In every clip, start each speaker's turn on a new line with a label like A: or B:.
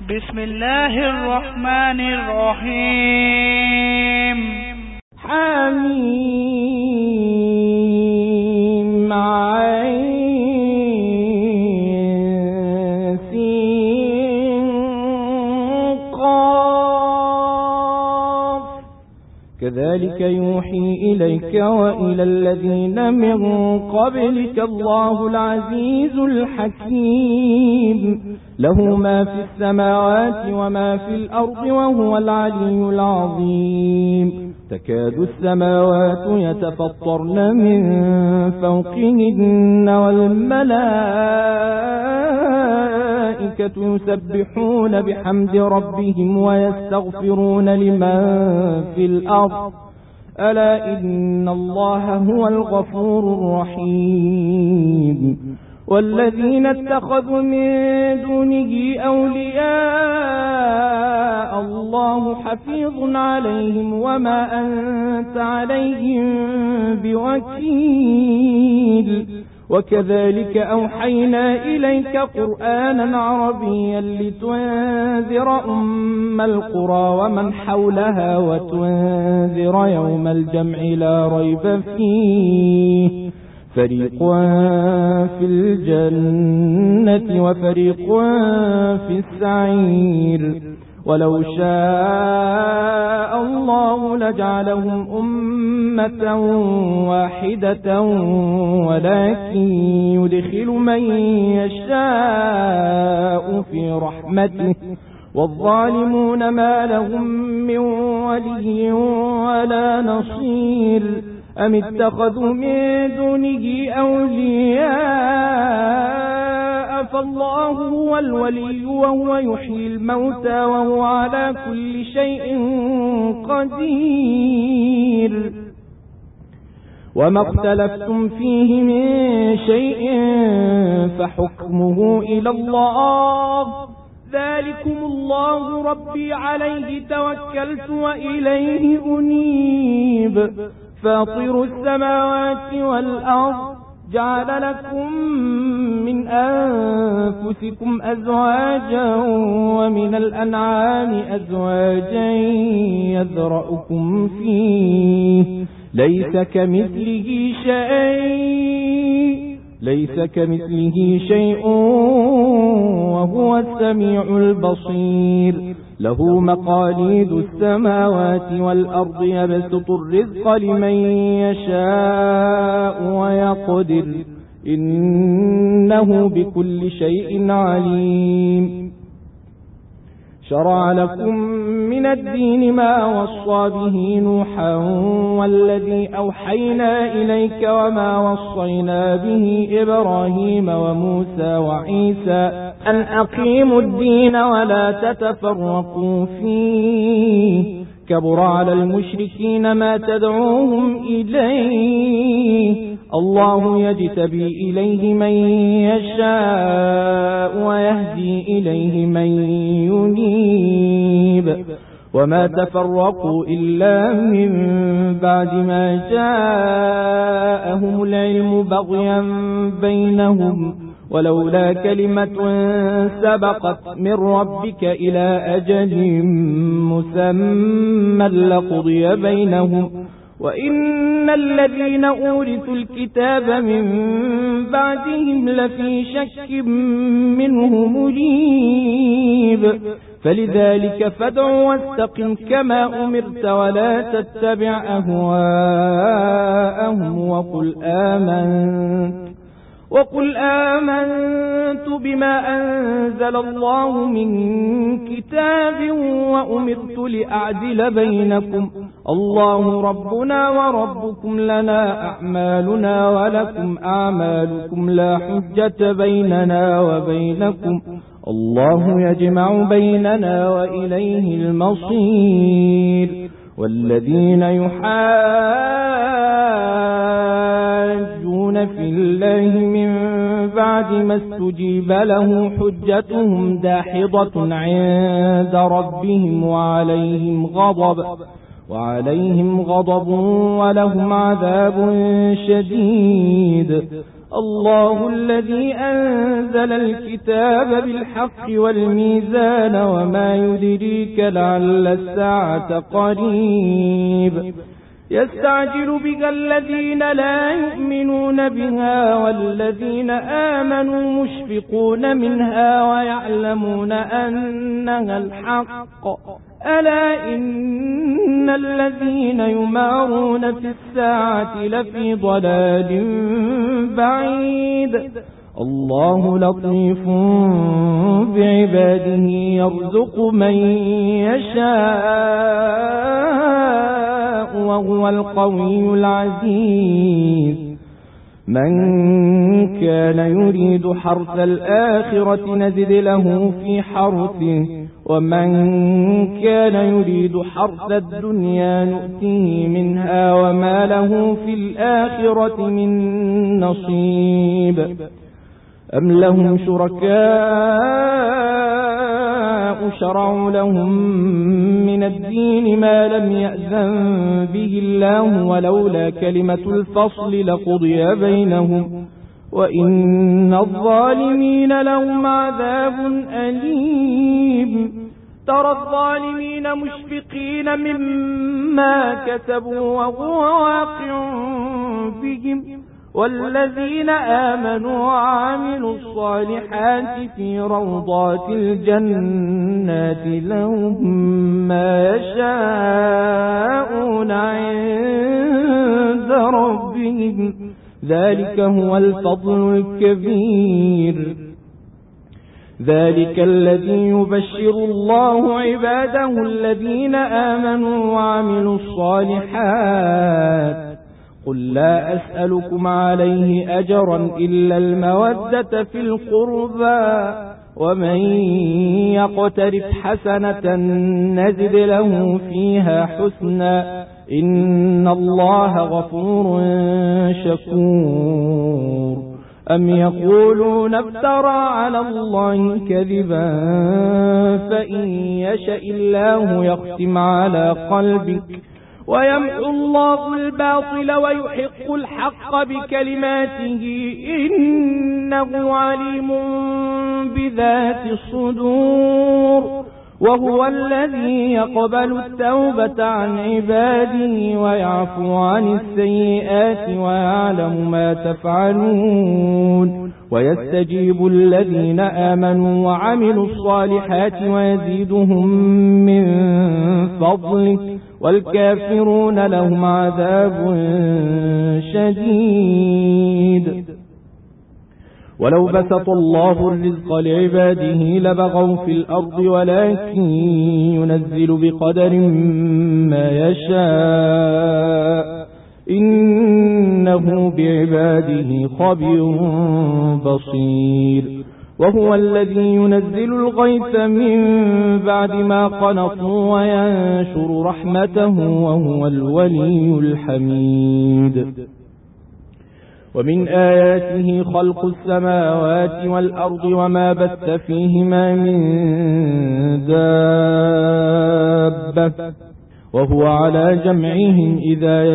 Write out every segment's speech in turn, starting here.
A: بسم الله الرحمن الرحيم.
B: حميم عين سين قاف. كذلك يوحي إليك وإلى الذين من قبلك الله العزيز الحكيم، له ما في السماوات وما في الأرض وهو العلي العظيم. تكاد السماوات يتفطرن من فوقهن والملائكة يسبحون بحمد ربهم ويستغفرون لمن في الأرض، ألا إن الله هو الغفور الرحيم. والذين اتخذوا من دونه أولياء الله حفيظ عليهم وما أنت عليهم بوكيل. وكذلك أوحينا إليك قرآنا عربيا لتنذر أم القرى ومن حولها وتنذر يوم الجمع لا ريب فيه، فريق في الجنة وفريق في السعير. ولو شاء الله لجعلهم أمة واحدة ولكن يدخل من يشاء في رحمته، والظالمون ما لهم من ولي ولا نصير. أم اتخذوا من دونه أولياء فالله هو الولي وهو يحيي الموتى وهو على كل شيء قدير. وما اختلفتم فيه من شيء فحكمه إلى الله، ذلكم الله ربي عليه توكلت وإليه أنيب. فاطر السماوات والأرض جعل لكم من أنفسكم أزواجا ومن الأنعام أزواجا يذرأكم فيه، ليس كمثله شيء وهو السميع البصير. له مقاليد السماوات والأرض يبسط الرزق لمن يشاء ويقدر، إنه بكل شيء عليم. شرع لكم من الدين ما وصى به نوحا والذي أوحينا إليك وما وصينا به إبراهيم وموسى وعيسى أن أقيموا الدين ولا تتفرقوا فيه، كبر على المشركين ما تدعوهم إليه. الله يجتبي إليه من يشاء ويهدي إليه من ينيب. وما تفرقوا إلا من بعد ما جاءهم العلم بغيا بينهم، ولولا كلمة سبقت من ربك إلى أجل مسمى لقضي بينهم، وإن الذين أورثوا الكتاب من بعدهم لفي شك منه مريب. فلذلك فادع واستقم كما أمرت ولا تتبع أهواءهم وقل آمنت بما أنزل الله من كتاب وأمرت لأعدل بينكم، الله ربنا وربكم لنا أعمالنا ولكم أعمالكم لا حجة بيننا وبينكم، الله يجمع بيننا وإليه المصير. والذين يحاجون في الله من بعد ما استجيب له حجتهم داحضة عند ربهم وعليهم غضب ولهم عذاب شديد. الله الذي أنزل الكتاب بالحق والميزان وما يدريك لعل الساعة قريب. يستعجل بك الذين لا يؤمنون بها والذين آمنوا مشفقون منها ويعلمون أنها الحق. ألا إن الذين يمارون في الساعة لفي ضلال بعيد. الله لطيف بعباده يرزق من يشاء وهو القوي العزيز. من كان يريد حرث الآخرة نزد له في حرثه ومن كان يريد حرث الدنيا نؤته منها وما له في الآخرة من نصيب. أم لهم شركاء شرعوا لهم من الدين ما لم يأذن به الله ولولا كلمة الفصل لقضي بينهم وإن الظالمين لهم عذاب أليم. ترى الظالمين مشفقين مما كسبوا وهو واقع بهم والذين آمنوا وعملوا الصالحات في روضات الجنات لهم ما يشاءون عند ربهم ذلك هو الفضل الكبير. ذلك الذي يبشر الله عباده الذين آمنوا وعملوا الصالحات. قل لا أسألكم عليه أجرا إلا المودة في القربى ومن يقترف حسنة نزد له فيها حسنا إن الله غفور شكور. أم يقولون افترى على الله كذبا فإن يشأ الله يختم على قلبك ويمحو الله الباطل ويحق الحق بكلماته إنه عليم بذات الصدور. وهو الذي يقبل التوبة عن عباده ويعفو عن السيئات ويعلم ما تفعلون ويستجيب الذين آمنوا وعملوا الصالحات ويزيدهم من فضله والكافرون لهم عذاب شديد. ولو بسط الله الرزق لعباده لبغوا في الأرض ولكن ينزل بقدر ما يشاء إنه بعباده خبير بصير. وهو الذي ينزل الغيث من بعد ما قنطوا وينشر رحمته وهو الولي الحميد. ومن آياته خلق السماوات والأرض وما بث فيهما من دابة وهو على جمعهم إذا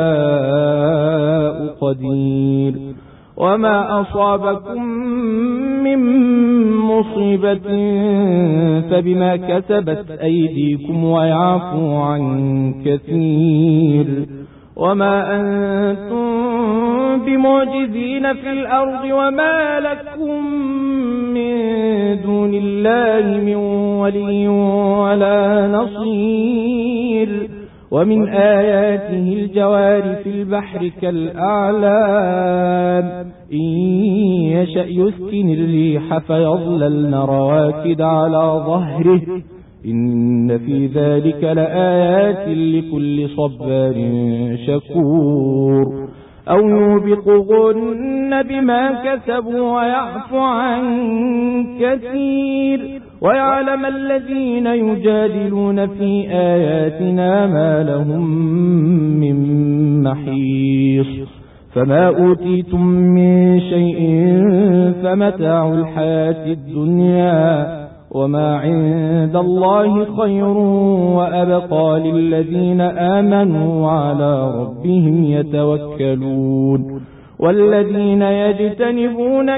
B: يشاء قدير. وما أصابكم من مصيبة فبما كسبت أيديكم ويعفو عن كثير. وما أنتم بمعجزين في الأرض وما لكم من دون الله من ولي ولا نصير. ومن آياته الجوار في البحر كالأعلام إن يشأ يسكن الريح فيظللن رواكد على ظهره إن في ذلك لآيات لكل صبار شكور. أو يوبقهن بما كسبوا ويعفو عن كثير. ويعلم الذين يجادلون في آياتنا ما لهم من محيص. فما أوتيتم من شيء فمتاع الحياة الدنيا وما عند الله خير وأبقى للذين آمنوا وعلى ربهم يتوكلون والذين يجتنبون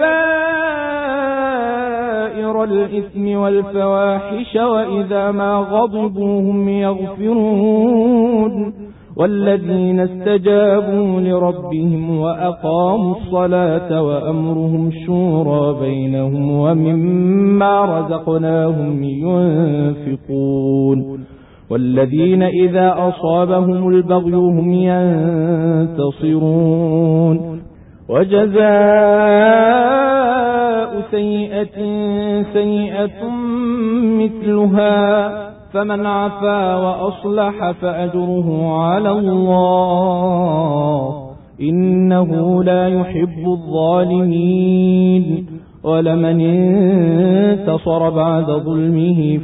B: كبائر الإثم والفواحش وإذا ما غضبوا هم يغفرون والذين استجابوا لربهم وأقاموا الصلاة وأمرهم شورى بينهم ومما رزقناهم ينفقون والذين إذا أصابهم البغي هم ينتصرون وجزاء سيئة سيئة مثلها فمن عفا وأصلح فأجره على الله إنه لا يحب الظالمين ولمن انتصر بعد ظلمه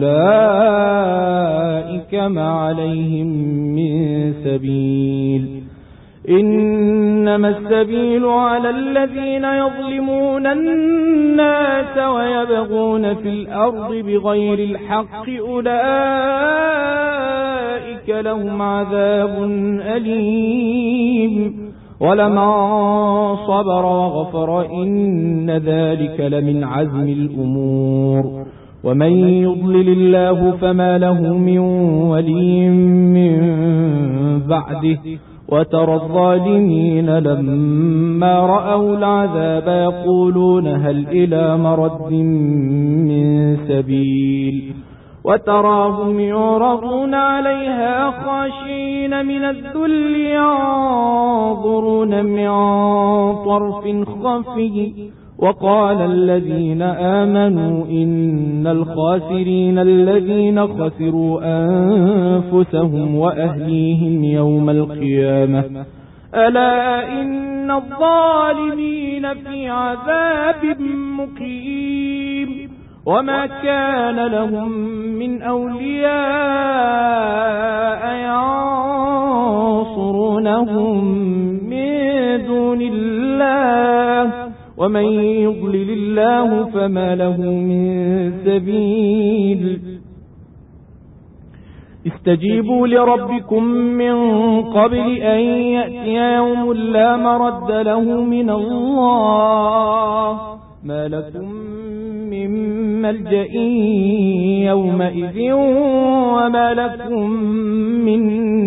B: فأولئك ما عليهم من سبيل إنما السبيل على الذين يظلمون الناس ويبغون في الأرض بغير الحق أولئك لهم عذاب أليم ولمن صبر وغفر إن ذلك لمن عزم الأمور ومن يضلل الله فما له من ولي من بعده وترى الظالمين لما رأوا العذاب يقولون هل إلى مرد من سبيل وتراهم يعرضون عليها خاشعين من الذل ينظرون من طرف خفي وقال الذين آمنوا إن الخاسرين الذين خسروا أنفسهم وأهليهم يوم القيامة ألا إن الظالمين في عذاب مقيم وما كان لهم من أولياء ينصرونهم من دون الله ومن يضلل الله فما له من سبيل استجيبوا لربكم من قبل أن يأتي يوم لا مرد له من الله ما لكم من ملجأ يومئذ وما لكم من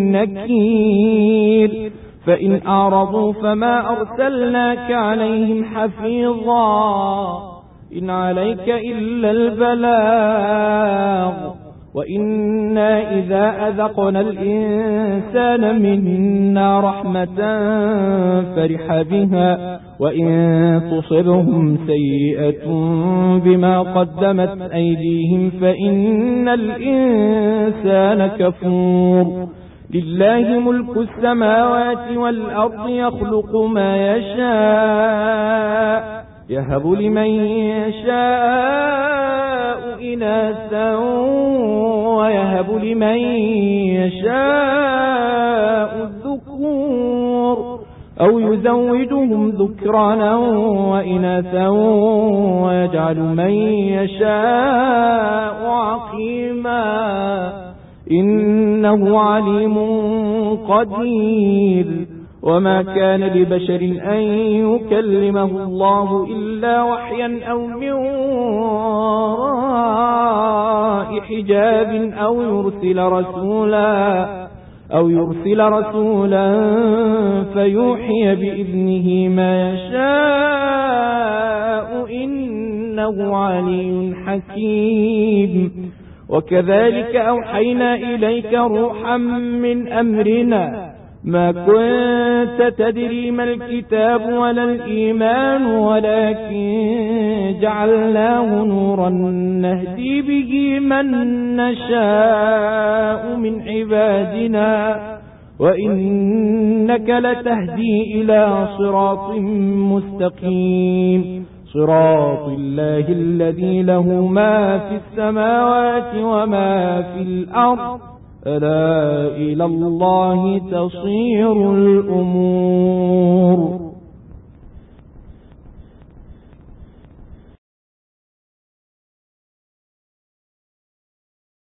B: نكير فإن أعرضوا فما أرسلناك عليهم حفيظا إن عليك إلا البلاغ وإنا إذا أذقنا الإنسان منا رحمة فرح بها وإن تصبهم سيئة بما قدمت أيديهم فإن الإنسان كفور لله ملك السماوات والأرض يخلق ما يشاء يهب لمن يشاء إناثا ويهب لمن يشاء الذكور أو يزوجهم ذكرانا وإناثا ويجعل من يشاء عقيما إنه عليم قدير وما كان لبشر أن يكلمه الله إلا وحيا أو من وراء حجاب أو يرسل رسولا فيوحي بإذنه ما يشاء إنه علي حكيم وكذلك أوحينا إليك روحا من أمرنا ما كنت تدري ما الكتاب ولا الإيمان ولكن جعلناه نورا نهدي به من نشاء من عبادنا وإنك لتهدي إلى صراط مستقيم صراط الله الذي له ما في السماوات وما في الأرض ألا إلى الله تصير الأمور